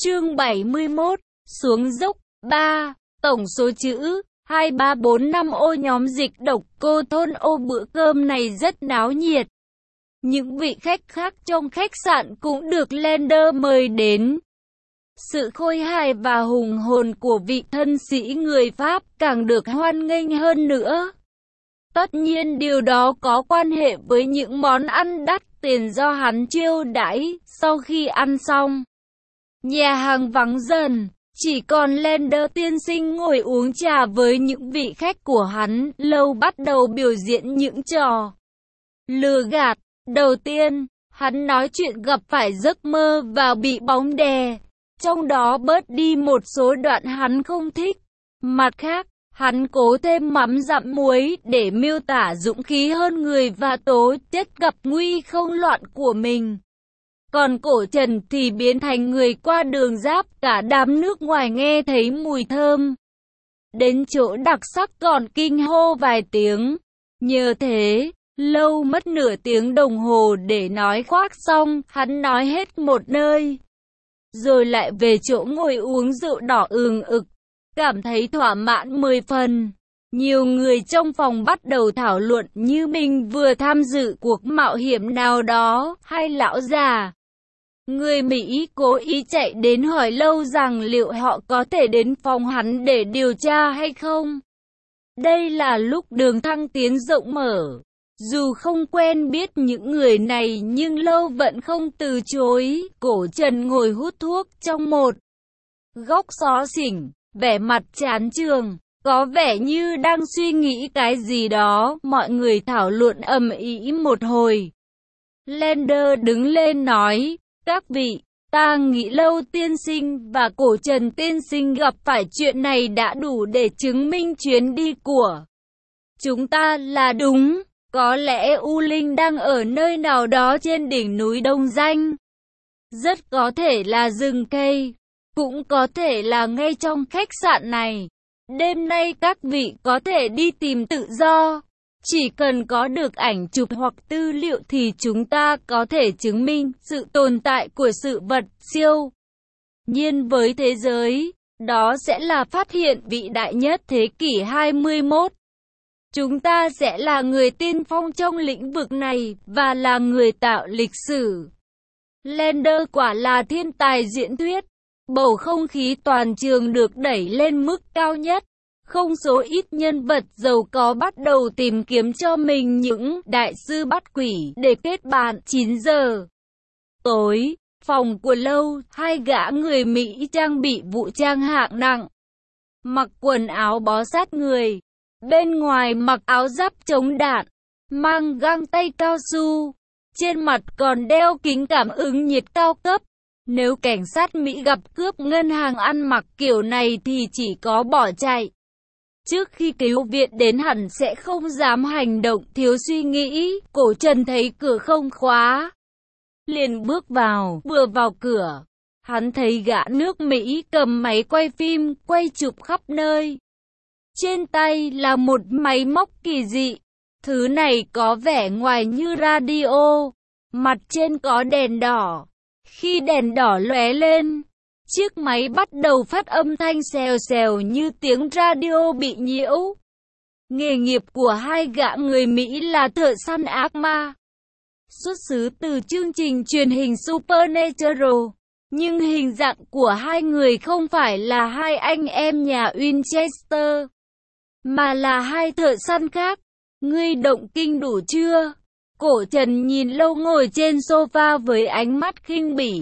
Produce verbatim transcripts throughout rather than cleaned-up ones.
Chương bảy mươi mốt, xuống dốc. Ba. Tổng số chữ hai ba bốn năm ô nhóm dịch độc cô thôn ô bữa cơm này rất náo nhiệt. Những vị khách khác trong khách sạn cũng được Lender mời đến. Sự khôi hài và hùng hồn của vị thân sĩ người Pháp càng được hoan nghênh hơn nữa. Tất nhiên điều đó có quan hệ với những món ăn đắt tiền do hắn chiêu đãi. Sau khi ăn xong, nhà hàng vắng dần, chỉ còn Lender tiên sinh ngồi uống trà với những vị khách của hắn. Lâu bắt đầu biểu diễn những trò lừa gạt. Đầu tiên, hắn nói chuyện gặp phải giấc mơ và bị bóng đè, trong đó bớt đi một số đoạn hắn không thích. Mặt khác, hắn cố thêm mắm dặm muối để miêu tả dũng khí hơn người và tố chất gặp nguy không loạn của mình. Còn Cổ Trần thì biến thành người qua đường giáp, cả đám nước ngoài nghe thấy mùi thơm. Đến chỗ đặc sắc còn kinh hô vài tiếng. Nhờ thế, Lâu mất nửa tiếng đồng hồ để nói khoác xong, hắn nói hết một nơi. Rồi lại về chỗ ngồi uống rượu đỏ ừng ực, cảm thấy thỏa mãn mười phần. Nhiều người trong phòng bắt đầu thảo luận như mình vừa tham dự cuộc mạo hiểm nào đó, hay lão già người Mỹ cố ý chạy đến hỏi Lâu rằng liệu họ có thể đến phòng hắn để điều tra hay không. Đây là lúc đường thăng tiến rộng mở. Dù không quen biết những người này nhưng Lâu vẫn không từ chối. Cổ Trần ngồi hút thuốc trong một góc xó xỉnh, vẻ mặt chán chường, có vẻ như đang suy nghĩ cái gì đó. Mọi người thảo luận ầm ĩ một hồi. Lender đứng lên nói, các vị, ta nghĩ Lâu tiên sinh và Cổ Trần tiên sinh gặp phải chuyện này đã đủ để chứng minh chuyến đi của chúng ta là đúng. Có lẽ U Linh đang ở nơi nào đó trên đỉnh núi Đông Danh. Rất có thể là rừng cây, cũng có thể là ngay trong khách sạn này. Đêm nay các vị có thể đi tìm tự do. Chỉ cần có được ảnh chụp hoặc tư liệu thì chúng ta có thể chứng minh sự tồn tại của sự vật siêu nhiên với thế giới. Đó sẽ là phát hiện vĩ đại nhất thế kỷ hai mươi mốt. Chúng ta sẽ là người tiên phong trong lĩnh vực này, và là người tạo lịch sử. Lender quả là thiên tài diễn thuyết. Bầu không khí toàn trường được đẩy lên mức cao nhất. Không số ít nhân vật giàu có bắt đầu tìm kiếm cho mình những đại sư bắt quỷ để kết bạn. chín giờ tối, phòng của Lâu, hai gã người Mỹ trang bị vũ trang hạng nặng, mặc quần áo bó sát người. Bên ngoài mặc áo giáp chống đạn, mang găng tay cao su, trên mặt còn đeo kính cảm ứng nhiệt cao cấp. Nếu cảnh sát Mỹ gặp cướp ngân hàng ăn mặc kiểu này thì chỉ có bỏ chạy. Trước khi cứu viện đến hẳn sẽ không dám hành động thiếu suy nghĩ. Cổ Trần thấy cửa không khóa, liền bước vào. Vừa vào cửa, hắn thấy gã nước Mỹ cầm máy quay phim, quay chụp khắp nơi. Trên tay là một máy móc kỳ dị. Thứ này có vẻ ngoài như radio. Mặt trên có đèn đỏ. Khi đèn đỏ lóe lên, chiếc máy bắt đầu phát âm thanh xèo xèo như tiếng radio bị nhiễu. Nghề nghiệp của hai gã người Mỹ là thợ săn ác ma, xuất xứ từ chương trình truyền hình Supernatural. Nhưng hình dạng của hai người không phải là hai anh em nhà Winchester, mà là hai thợ săn khác. Ngươi động kinh đủ chưa? Cổ Trần nhìn Lâu ngồi trên sofa với ánh mắt khinh bỉ.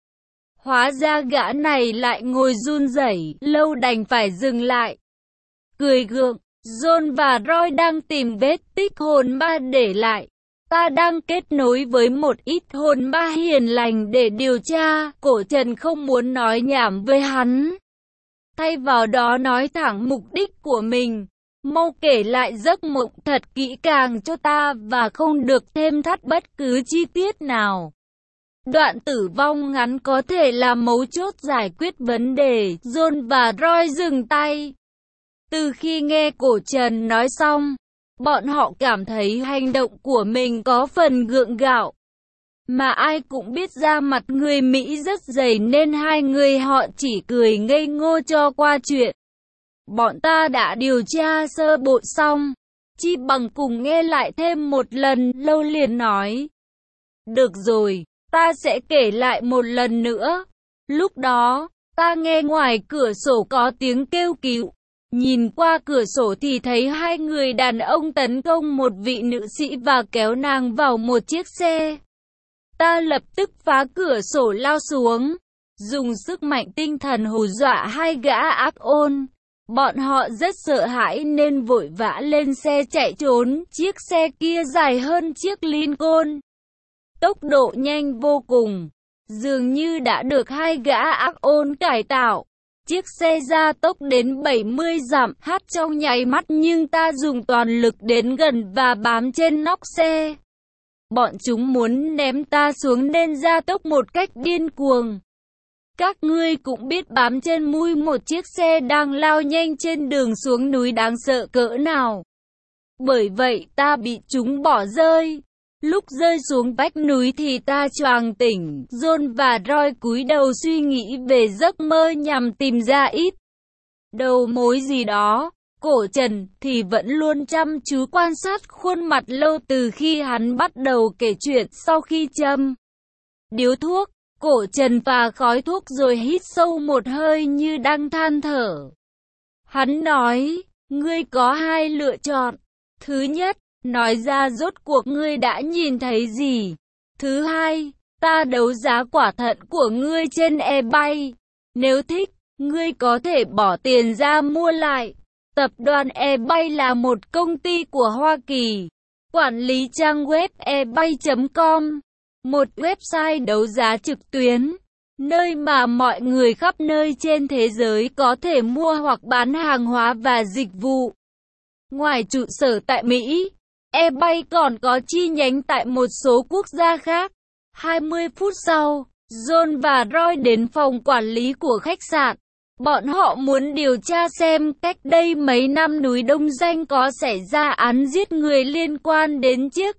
Hóa ra gã này lại ngồi run rẩy. Lâu đành phải dừng lại, cười gượng. John và Roy đang tìm vết tích hồn ma để lại. Ta đang kết nối với một ít hồn ma hiền lành để điều tra. Cổ Trần không muốn nói nhảm với hắn, thay vào đó nói thẳng mục đích của mình. Mau kể lại giấc mộng thật kỹ càng cho ta và không được thêm thắt bất cứ chi tiết nào. Đoạn tử vong ngắn có thể là mấu chốt giải quyết vấn đề. John và Roy dừng tay. Từ khi nghe Cổ Trần nói xong, bọn họ cảm thấy hành động của mình có phần gượng gạo. Mà ai cũng biết da mặt người Mỹ rất dày nên hai người họ chỉ cười ngây ngô cho qua chuyện. Bọn ta đã điều tra sơ bộ xong, chi bằng cùng nghe lại thêm một lần. Lâu liền nói. Được rồi, ta sẽ kể lại một lần nữa. Lúc đó, ta nghe ngoài cửa sổ có tiếng kêu cứu. Nhìn qua cửa sổ thì thấy hai người đàn ông tấn công một vị nữ sĩ và kéo nàng vào một chiếc xe. Ta lập tức phá cửa sổ lao xuống, dùng sức mạnh tinh thần hù dọa hai gã ác ôn. Bọn họ rất sợ hãi nên vội vã lên xe chạy trốn. Chiếc xe kia dài hơn chiếc Lincoln, tốc độ nhanh vô cùng, dường như đã được hai gã ác ôn cải tạo. Chiếc xe gia tốc đến bảy mươi dặm hát trong nháy mắt, nhưng ta dùng toàn lực đến gần và bám trên nóc xe. Bọn chúng muốn ném ta xuống nên gia tốc một cách điên cuồng. Các ngươi cũng biết bám trên mui một chiếc xe đang lao nhanh trên đường xuống núi đáng sợ cỡ nào. Bởi vậy ta bị chúng bỏ rơi. Lúc rơi xuống vách núi thì ta choàng tỉnh. John và Roy cúi đầu suy nghĩ về giấc mơ nhằm tìm ra ít đầu mối gì đó. Cổ Trần thì vẫn luôn chăm chú quan sát khuôn mặt Lâu từ khi hắn bắt đầu kể chuyện. Sau khi châm điếu thuốc, Cổ Trần phà khói thuốc rồi hít sâu một hơi như đang than thở. Hắn nói, ngươi có hai lựa chọn. Thứ nhất, nói ra rốt cuộc ngươi đã nhìn thấy gì. Thứ hai, ta đấu giá quả thận của ngươi trên eBay. Nếu thích, ngươi có thể bỏ tiền ra mua lại. Tập đoàn eBay là một công ty của Hoa Kỳ, quản lý trang web ebay chấm com, một website đấu giá trực tuyến, nơi mà mọi người khắp nơi trên thế giới có thể mua hoặc bán hàng hóa và dịch vụ. Ngoài trụ sở tại Mỹ, eBay còn có chi nhánh tại một số quốc gia khác. hai mươi phút sau, John và Roy đến phòng quản lý của khách sạn. Bọn họ muốn điều tra xem cách đây mấy năm núi Đông Danh có xảy ra án giết người liên quan đến chiếc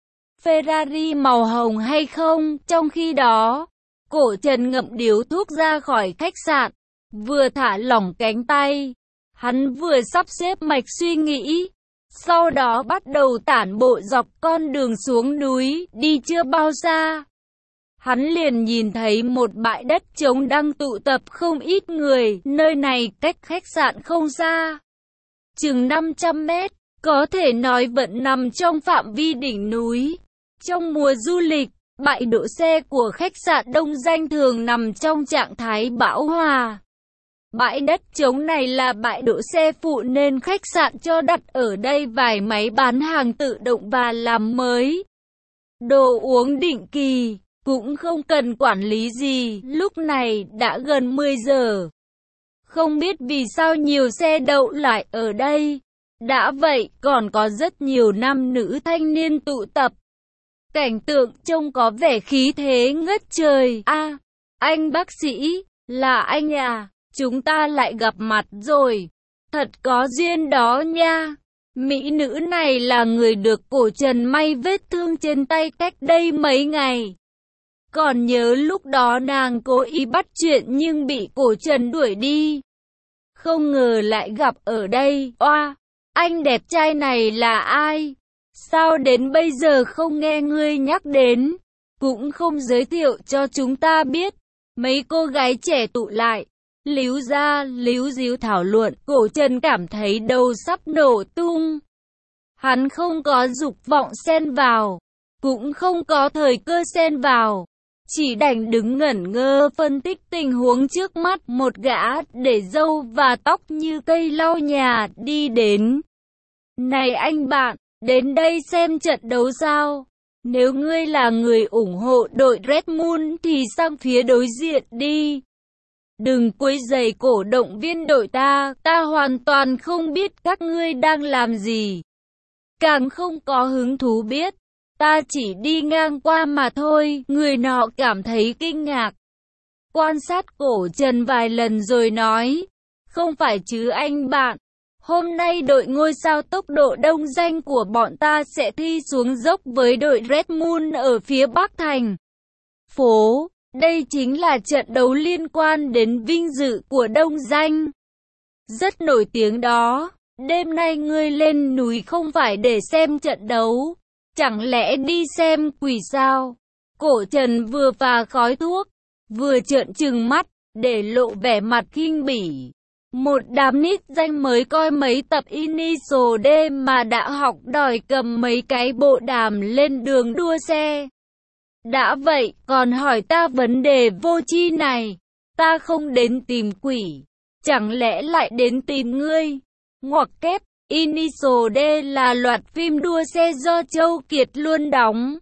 Ferrari màu hồng hay không. Trong khi đó, Cổ Trần ngậm điếu thuốc ra khỏi khách sạn, vừa thả lỏng cánh tay. Hắn vừa sắp xếp mạch suy nghĩ, sau đó bắt đầu tản bộ dọc con đường xuống núi. Đi chưa bao xa, hắn liền nhìn thấy một bãi đất trống đang tụ tập không ít người. Nơi này cách khách sạn không xa, chừng năm trăm mét, có thể nói vẫn nằm trong phạm vi đỉnh núi. Trong mùa du lịch, bãi đỗ xe của khách sạn Đông Danh thường nằm trong trạng thái bão hòa. Bãi đất trống này là bãi đỗ xe phụ nên khách sạn cho đặt ở đây vài máy bán hàng tự động và làm mới đồ uống định kỳ, cũng không cần quản lý gì. Lúc này đã gần mười giờ. Không biết vì sao nhiều xe đậu lại ở đây. Đã vậy, còn có rất nhiều nam nữ thanh niên tụ tập. Cảnh tượng trông có vẻ khí thế ngất trời. A, à, anh bác sĩ, là anh à, chúng ta lại gặp mặt rồi. Thật có duyên đó nha. Mỹ nữ này là người được Cổ Trần may vết thương trên tay cách đây mấy ngày. Còn nhớ lúc đó nàng cố ý bắt chuyện nhưng bị Cổ Trần đuổi đi. Không ngờ lại gặp ở đây. Oa, anh đẹp trai này là ai? Sao đến bây giờ không nghe ngươi nhắc đến, cũng không giới thiệu cho chúng ta biết. Mấy cô gái trẻ tụ lại, líu ra líu díu thảo luận. Cổ Trần cảm thấy đầu sắp nổ tung. Hắn không có dục vọng xen vào, cũng không có thời cơ xen vào, chỉ đành đứng ngẩn ngơ phân tích tình huống trước mắt. Một gã để râu và tóc như cây lau nhà đi đến. Này anh bạn, đến đây xem trận đấu sao? Nếu ngươi là người ủng hộ đội Red Moon thì sang phía đối diện đi. Đừng quấy rầy cổ động viên đội ta, ta hoàn toàn không biết các ngươi đang làm gì. Càng không có hứng thú biết, ta chỉ đi ngang qua mà thôi. Người nọ cảm thấy kinh ngạc, quan sát Cổ Trần vài lần rồi nói, không phải chứ anh bạn. Hôm nay đội ngôi sao tốc độ Đông Danh của bọn ta sẽ thi xuống dốc với đội Red Moon ở phía Bắc Thành. phố. Đây chính là trận đấu liên quan đến vinh dự của Đông Danh. Rất nổi tiếng đó. Đêm nay ngươi lên núi không phải để xem trận đấu. Chẳng lẽ đi xem quỷ sao? Cổ Trần vừa phà khói thuốc, vừa trợn trừng mắt, để lộ vẻ mặt khinh bỉ. Một đám nít danh mới coi mấy tập Initial D mà đã học đòi cầm mấy cái bộ đàm lên đường đua xe. Đã vậy, còn hỏi ta vấn đề vô tri này. Ta không đến tìm quỷ, chẳng lẽ lại đến tìm ngươi? Ngoặc kép, Initial D là loạt phim đua xe do Châu Kiệt Luân đóng.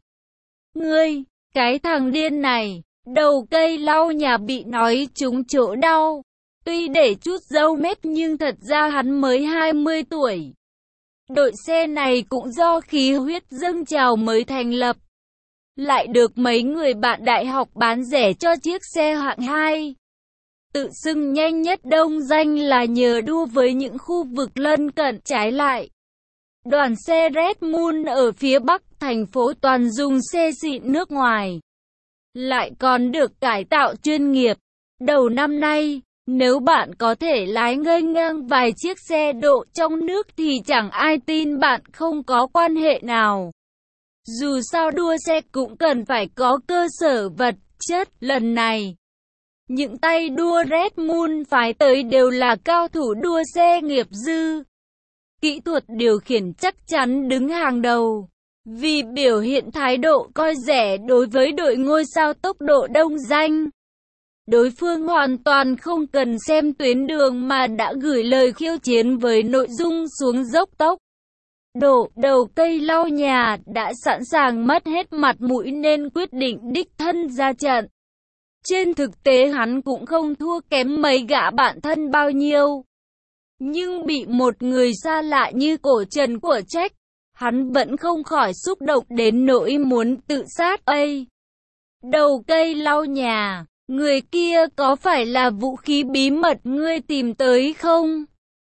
Ngươi, cái thằng điên này, đầu cây lau nhà bị nói trúng chỗ đau. Tuy để chút râu mép nhưng thật ra hắn mới hai mươi tuổi. Đội xe này cũng do khí huyết dâng trào mới thành lập. Lại được mấy người bạn đại học bán rẻ cho chiếc xe hạng hai. Tự xưng nhanh nhất Đông Danh là nhờ đua với những khu vực lân cận. Trái lại, đoàn xe Red Moon ở phía bắc thành phố toàn dùng xe xịn nước ngoài, lại còn được cải tạo chuyên nghiệp. Đầu năm nay, nếu bạn có thể lái nghênh ngang vài chiếc xe độ trong nước thì chẳng ai tin bạn không có quan hệ nào. Dù sao đua xe cũng cần phải có cơ sở vật chất. Lần này, những tay đua Red Moon phái tới đều là cao thủ đua xe nghiệp dư. Kỹ thuật điều khiển chắc chắn đứng hàng đầu. Vì biểu hiện thái độ coi rẻ đối với đội ngôi sao tốc độ Đông Danh, đối phương hoàn toàn không cần xem tuyến đường mà đã gửi lời khiêu chiến với nội dung xuống dốc tốc độ. Đầu cây lau nhà đã sẵn sàng mất hết mặt mũi nên quyết định đích thân ra trận. Trên thực tế hắn cũng không thua kém mấy gã bạn thân bao nhiêu. Nhưng bị một người xa lạ như Cổ Trần của Jack, hắn vẫn không khỏi xúc động đến nỗi muốn tự sát. Ây! Đầu cây lau nhà, người kia có phải là vũ khí bí mật ngươi tìm tới không?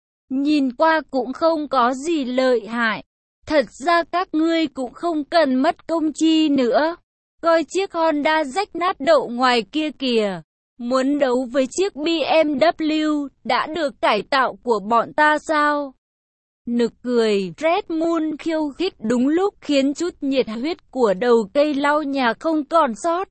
Nhìn qua cũng không có gì lợi hại. Thật ra các ngươi cũng không cần mất công chi nữa. Coi chiếc Honda rách nát đậu ngoài kia kìa. Muốn đấu với chiếc bê em vê đã được cải tạo của bọn ta sao? Nực cười, Red Moon khiêu khích đúng lúc khiến chút nhiệt huyết của đầu cây lau nhà không còn sót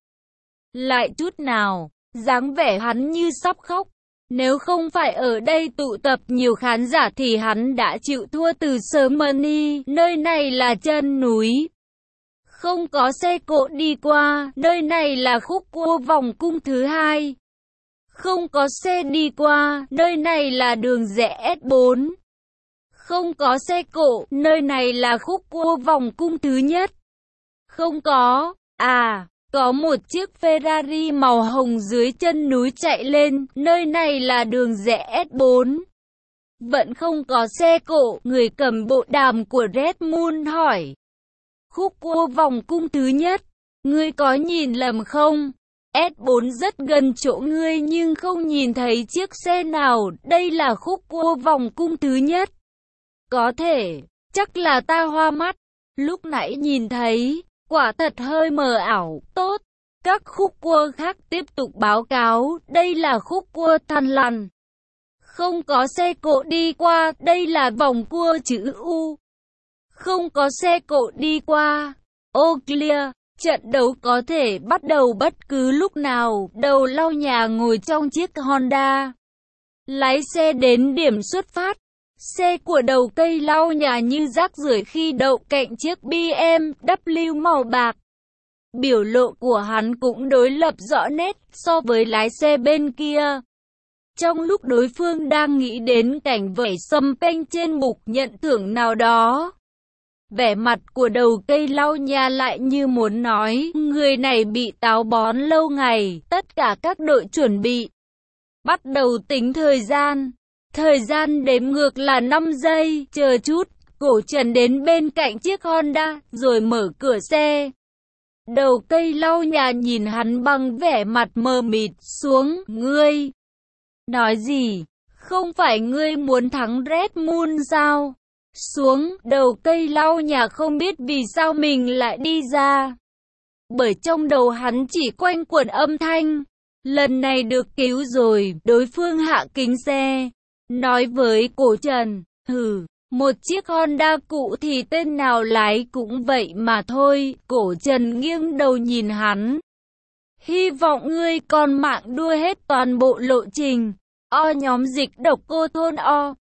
lại chút nào. Dáng vẻ hắn như sắp khóc. Nếu không phải ở đây tụ tập nhiều khán giả thì hắn đã chịu thua từ sớm. Money, nơi này là chân núi, không có xe cộ đi qua. Nơi này là khúc cua vòng cung thứ hai, không có xe đi qua. Nơi này là đường rẽ S bốn, không có xe cộ. Nơi này là khúc cua vòng cung thứ nhất, không có. À, có một chiếc Ferrari màu hồng dưới chân núi chạy lên. Nơi này là đường rẽ S bốn, vẫn không có xe cộ. Người cầm bộ đàm của Red Moon hỏi, khúc cua vòng cung thứ nhất, ngươi có nhìn lầm không? S bốn rất gần chỗ ngươi nhưng không nhìn thấy chiếc xe nào. Đây là khúc cua vòng cung thứ nhất. Có thể, chắc là ta hoa mắt. Lúc nãy nhìn thấy, quả thật hơi mờ ảo. Tốt, các khúc cua khác tiếp tục báo cáo. Đây là khúc cua Thằn Lằn, không có xe cộ đi qua. Đây là vòng cua chữ U, không có xe cộ đi qua. Ô clear, trận đấu có thể bắt đầu bất cứ lúc nào. Đầu lau nhà ngồi trong chiếc Honda, lái xe đến điểm xuất phát. Xe của đầu cây lau nhà như rác rưởi khi đậu cạnh chiếc bê em vê màu bạc. Biểu lộ của hắn cũng đối lập rõ nét so với lái xe bên kia. Trong lúc đối phương đang nghĩ đến cảnh vẩy sâm panh trên bục nhận thưởng nào đó, vẻ mặt của đầu cây lau nhà lại như muốn nói, người này bị táo bón lâu ngày. Tất cả các đội chuẩn bị bắt đầu tính thời gian. Thời gian đếm ngược là năm giây. Chờ chút, Cổ Trần đến bên cạnh chiếc Honda, rồi mở cửa xe. Đầu cây lau nhà nhìn hắn bằng vẻ mặt mờ mịt. Xuống, ngươi. Nói gì? Không phải ngươi muốn thắng Red Moon sao? Xuống, đầu cây lau nhà không biết vì sao mình lại đi ra. bởi trong đầu hắn chỉ quanh quẩn âm thanh. Lần này được cứu rồi, đối phương hạ kính xe, nói với Cổ Trần, hừ, một chiếc Honda cũ thì tên nào lái cũng vậy mà thôi. Cổ Trần nghiêng đầu nhìn hắn. Hy vọng ngươi còn mạng đua hết toàn bộ lộ trình. O nhóm dịch độc cô thôn O.